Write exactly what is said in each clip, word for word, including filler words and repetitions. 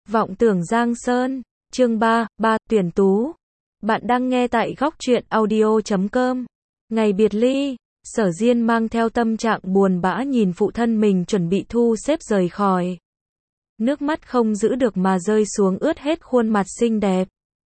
Vọng tưởng Giang Sơn, chương ba, ba, tuyển tú. Bạn đang nghe tại góc truyện audio chấm com. Ngày biệt ly, Sở Diên mang theo tâm trạng buồn bã nhìn phụ thân mình chuẩn bị thu xếp rời khỏi. Nước mắt không giữ được mà rơi xuống ướt hết khuôn mặt xinh đẹp.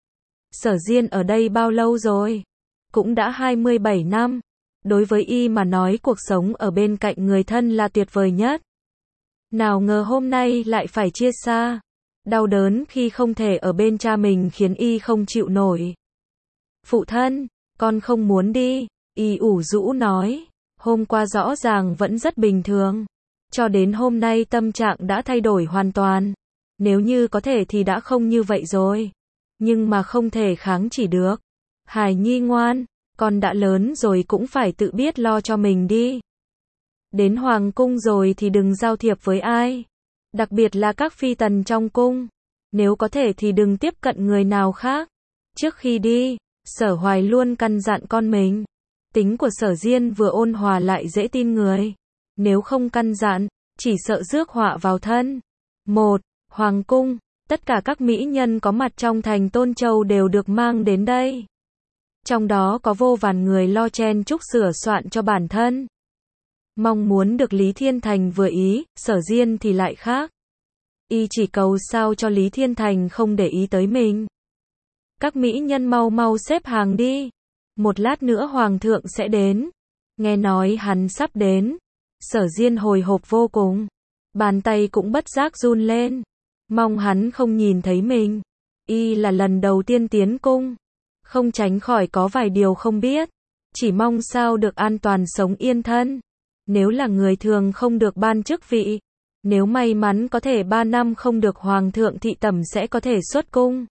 Sở Diên ở đây bao lâu rồi? Cũng đã hai mươi bảy năm. Đối với y mà nói cuộc sống ở bên cạnh người thân là tuyệt vời nhất. Nào ngờ hôm nay lại phải chia xa. Đau đớn khi không thể ở bên cha mình khiến y không chịu nổi. Phụ thân, con không muốn đi, y ủ rũ nói. Hôm qua rõ ràng vẫn rất bình thường. Cho đến hôm nay tâm trạng đã thay đổi hoàn toàn. Nếu như có thể thì đã không như vậy rồi. Nhưng mà không thể kháng chỉ được. Hải Nhi ngoan, con đã lớn rồi cũng phải tự biết lo cho mình đi. Đến hoàng cung rồi thì đừng giao thiệp với ai. Đặc biệt là các phi tần trong cung. Nếu có thể thì đừng tiếp cận người nào khác. Trước khi đi, Sở Hoài luôn căn dặn con mình. Tính của Sở Diên vừa ôn hòa lại dễ tin người. Nếu không căn dặn, chỉ sợ rước họa vào thân. Một, Hoàng cung. Tất cả các mỹ nhân có mặt trong thành Tôn Châu đều được mang đến đây. Trong đó có vô vàn người lo chen chúc sửa soạn cho bản thân. Mong muốn được Lý Thiên Thành vừa ý, Sở Diên thì lại khác. Y chỉ cầu sao cho Lý Thiên Thành không để ý tới mình. Các mỹ nhân mau mau xếp hàng đi. Một lát nữa Hoàng thượng sẽ đến. Nghe nói hắn sắp đến. Sở Diên hồi hộp vô cùng. Bàn tay cũng bất giác run lên. Mong hắn không nhìn thấy mình. Y là lần đầu tiên tiến cung. Không tránh khỏi có vài điều không biết. Chỉ mong sao được an toàn sống yên thân. Nếu là người thường không được ban chức vị. Nếu may mắn có thể ba năm không được hoàng thượng thị tẩm sẽ có thể xuất cung.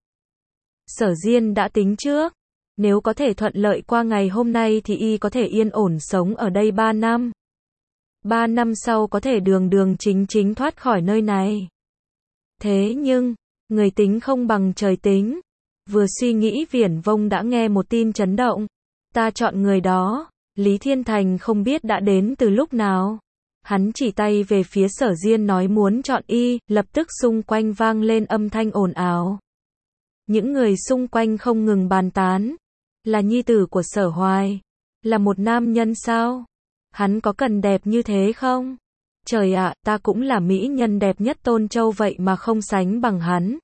Sở Diên đã tính trước. Nếu có thể thuận lợi qua ngày hôm nay thì y có thể yên ổn sống ở đây ba năm. Ba năm sau có thể đường đường chính chính thoát khỏi nơi này. Thế nhưng, người tính không bằng trời tính. Vừa suy nghĩ viển vông đã nghe một tin chấn động. Ta chọn người đó. Lý Thiên Thành không biết đã đến từ lúc nào. Hắn chỉ tay về phía Sở Diên nói muốn chọn y, lập tức xung quanh vang lên âm thanh ồn ào. Những người xung quanh không ngừng bàn tán. Là nhi tử của Sở Hoài. Là một nam nhân sao? Hắn có cần đẹp như thế không? Trời ạ, ta cũng là mỹ nhân đẹp nhất Tôn Châu vậy mà không sánh bằng hắn.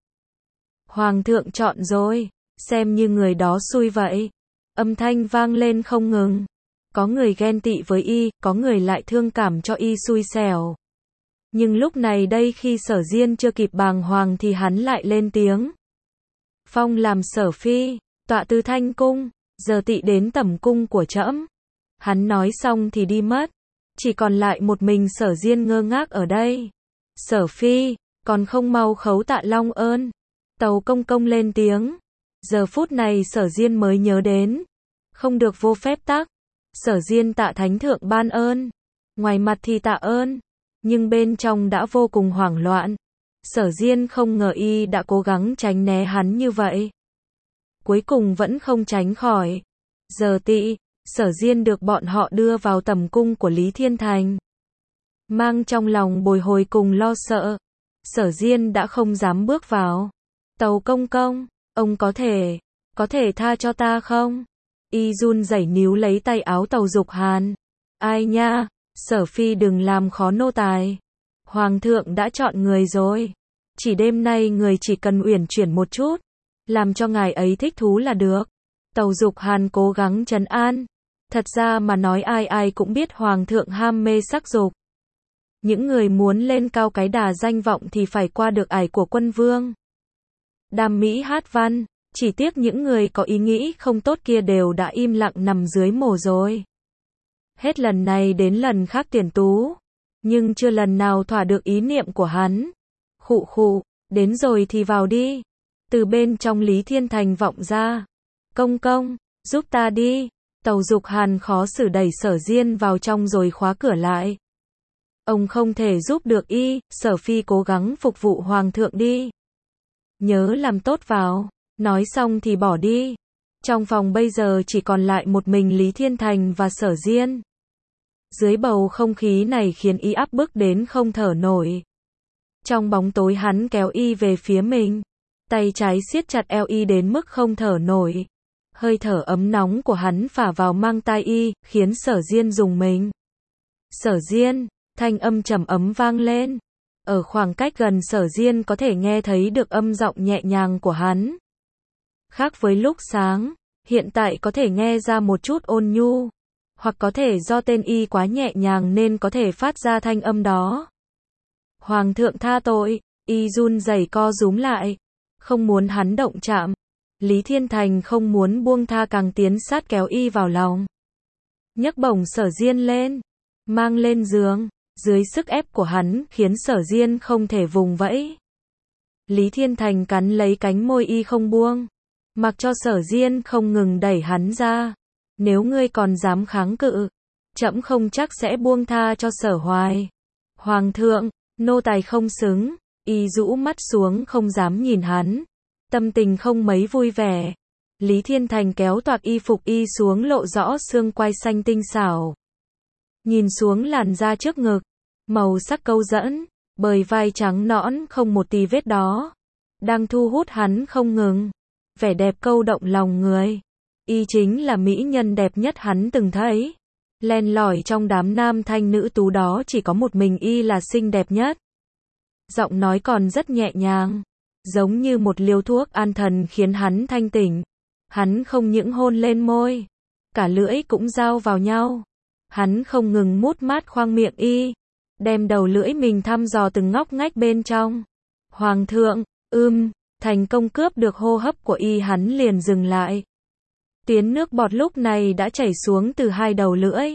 Hoàng thượng chọn rồi, xem như người đó xui vậy. Âm thanh vang lên không ngừng. Có người ghen tị với y, có người lại thương cảm cho y xui xẻo. Nhưng lúc này đây khi Sở Diên chưa kịp bàng hoàng thì hắn lại lên tiếng. Phong làm Sở Phi, tọa tư Thanh cung, giờ tị đến tẩm cung của trẫm. Hắn nói xong thì đi mất. Chỉ còn lại một mình Sở Diên ngơ ngác ở đây. Sở Phi, còn không mau khấu tạ long ơn. Tàu công công lên tiếng. Giờ phút này Sở Diên mới nhớ đến. Không được vô phép tắc. Sở Diên tạ thánh thượng ban ơn. Ngoài mặt thì tạ ơn. Nhưng bên trong đã vô cùng hoảng loạn. Sở Diên không ngờ y đã cố gắng tránh né hắn như vậy. Cuối cùng vẫn không tránh khỏi. Giờ tị, Sở Diên được bọn họ đưa vào tẩm cung của Lý Thiên Thành. Mang trong lòng bồi hồi cùng lo sợ. Sở Diên đã không dám bước vào. Tàu công công, ông có thể, có thể tha cho ta không? Y run rẩy níu lấy tay áo Tàu Dục Hàn. Ai nha, Sở Phi đừng làm khó nô tài. Hoàng thượng đã chọn người rồi. Chỉ đêm nay người chỉ cần uyển chuyển một chút. Làm cho ngài ấy thích thú là được. Tàu Dục Hàn cố gắng trấn an. Thật ra mà nói ai ai cũng biết Hoàng thượng ham mê sắc dục. Những người muốn lên cao cái đà danh vọng thì phải qua được ải của quân vương. Đam mỹ hát văn. Chỉ tiếc những người có ý nghĩ không tốt kia đều đã im lặng nằm dưới mồ rồi. Hết lần này đến lần khác tuyển tú. Nhưng chưa lần nào thỏa được ý niệm của hắn. Khụ khụ, đến rồi thì vào đi. Từ bên trong Lý Thiên Thành vọng ra. Công công, giúp ta đi. Tàu Dục Hàn khó xử đẩy Sở Diên vào trong rồi khóa cửa lại. Ông không thể giúp được y, Sở Phi cố gắng phục vụ Hoàng thượng đi. Nhớ làm tốt vào. Nói xong thì bỏ đi. Trong phòng bây giờ chỉ còn lại một mình Lý Thiên Thành và Sở Diên. Dưới bầu không khí này khiến y áp bức đến không thở nổi. Trong bóng tối hắn kéo y về phía mình. Tay trái siết chặt eo y đến mức không thở nổi. Hơi thở ấm nóng của hắn phả vào mang tai y, khiến Sở Diên rùng mình. Sở Diên, thanh âm trầm ấm vang lên. Ở khoảng cách gần Sở Diên có thể nghe thấy được âm giọng nhẹ nhàng của hắn. Khác với lúc sáng, hiện tại có thể nghe ra một chút ôn nhu. Hoặc có thể do tên y quá nhẹ nhàng nên có thể phát ra thanh âm đó. Hoàng thượng tha tội, y run rẩy co rúm lại. Không muốn hắn động chạm. Lý Thiên Thành không muốn buông tha càng tiến sát kéo y vào lòng. Nhấc bổng Sở Diên lên. Mang lên giường. Dưới sức ép của hắn khiến Sở Diên không thể vùng vẫy. Lý Thiên Thành cắn lấy cánh môi y không buông. Mặc cho Sở Diên không ngừng đẩy hắn ra. Nếu ngươi còn dám kháng cự, trẫm không chắc sẽ buông tha cho Sở Hoài. Hoàng thượng, nô tài không xứng. Y rũ mắt xuống không dám nhìn hắn. Tâm tình không mấy vui vẻ. Lý Thiên Thành kéo toạc y phục y xuống lộ rõ xương quai xanh tinh xảo. Nhìn xuống làn da trước ngực. Màu sắc câu dẫn. Bời vai trắng nõn không một tì vết đó. Đang thu hút hắn không ngừng. Vẻ đẹp câu động lòng người. Y chính là mỹ nhân đẹp nhất hắn từng thấy. Len lỏi trong đám nam thanh nữ tú đó chỉ có một mình y là xinh đẹp nhất. Giọng nói còn rất nhẹ nhàng. Giống như một liều thuốc an thần khiến hắn thanh tỉnh. Hắn không những hôn lên môi. Cả lưỡi cũng giao vào nhau. Hắn không ngừng mút mát khoang miệng y. Đem đầu lưỡi mình thăm dò từng ngóc ngách bên trong. Hoàng thượng, ưm, thành công cướp được hô hấp của y hắn liền dừng lại. Tiếng nước bọt lúc này đã chảy xuống từ hai đầu lưỡi.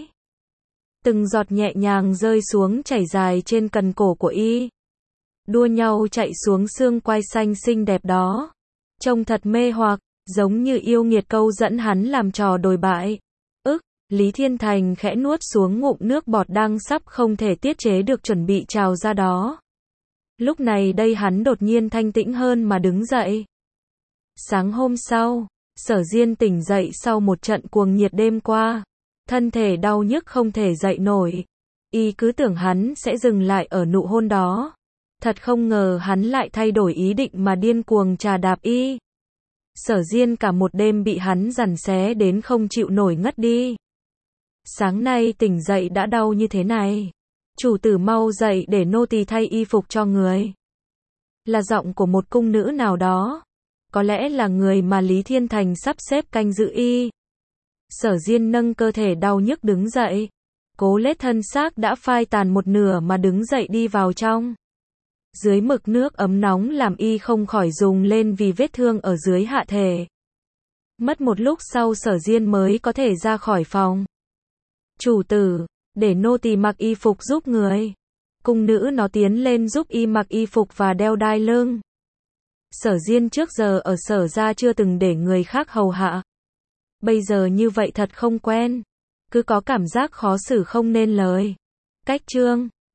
Từng giọt nhẹ nhàng rơi xuống chảy dài trên cần cổ của y. Đua nhau chạy xuống xương quai xanh xinh đẹp đó. Trông thật mê hoặc, giống như yêu nghiệt câu dẫn hắn làm trò đồi bại. Ức, Lý Thiên Thành khẽ nuốt xuống ngụm nước bọt đang sắp không thể tiết chế được chuẩn bị trào ra đó. Lúc này đây hắn đột nhiên thanh tĩnh hơn mà đứng dậy. Sáng hôm sau, Sở Diên tỉnh dậy sau một trận cuồng nhiệt đêm qua. Thân thể đau nhức không thể dậy nổi. Y cứ tưởng hắn sẽ dừng lại ở nụ hôn đó. Thật không ngờ hắn lại thay đổi ý định mà điên cuồng trà đạp y. Sở Diên cả một đêm bị hắn giằng xé đến không chịu nổi ngất đi. Sáng nay tỉnh dậy đã đau như thế này. Chủ tử mau dậy để nô tỳ thay y phục cho người. Là giọng của một cung nữ nào đó. Có lẽ là người mà Lý Thiên Thành sắp xếp canh giữ y. Sở Diên nâng cơ thể đau nhức đứng dậy. Cố lết thân xác đã phai tàn một nửa mà đứng dậy đi vào trong. Dưới mực nước ấm nóng làm y không khỏi rùng lên vì vết thương ở dưới hạ thể. Mất một lúc sau Sở Diên mới có thể ra khỏi phòng. Chủ tử, để nô tỳ mặc y phục giúp người. Cung nữ nó tiến lên giúp y mặc y phục và đeo đai lưng. Sở Diên trước giờ ở Sở gia chưa từng để người khác hầu hạ. Bây giờ như vậy thật không quen. Cứ có cảm giác khó xử không nên lời. Cách chương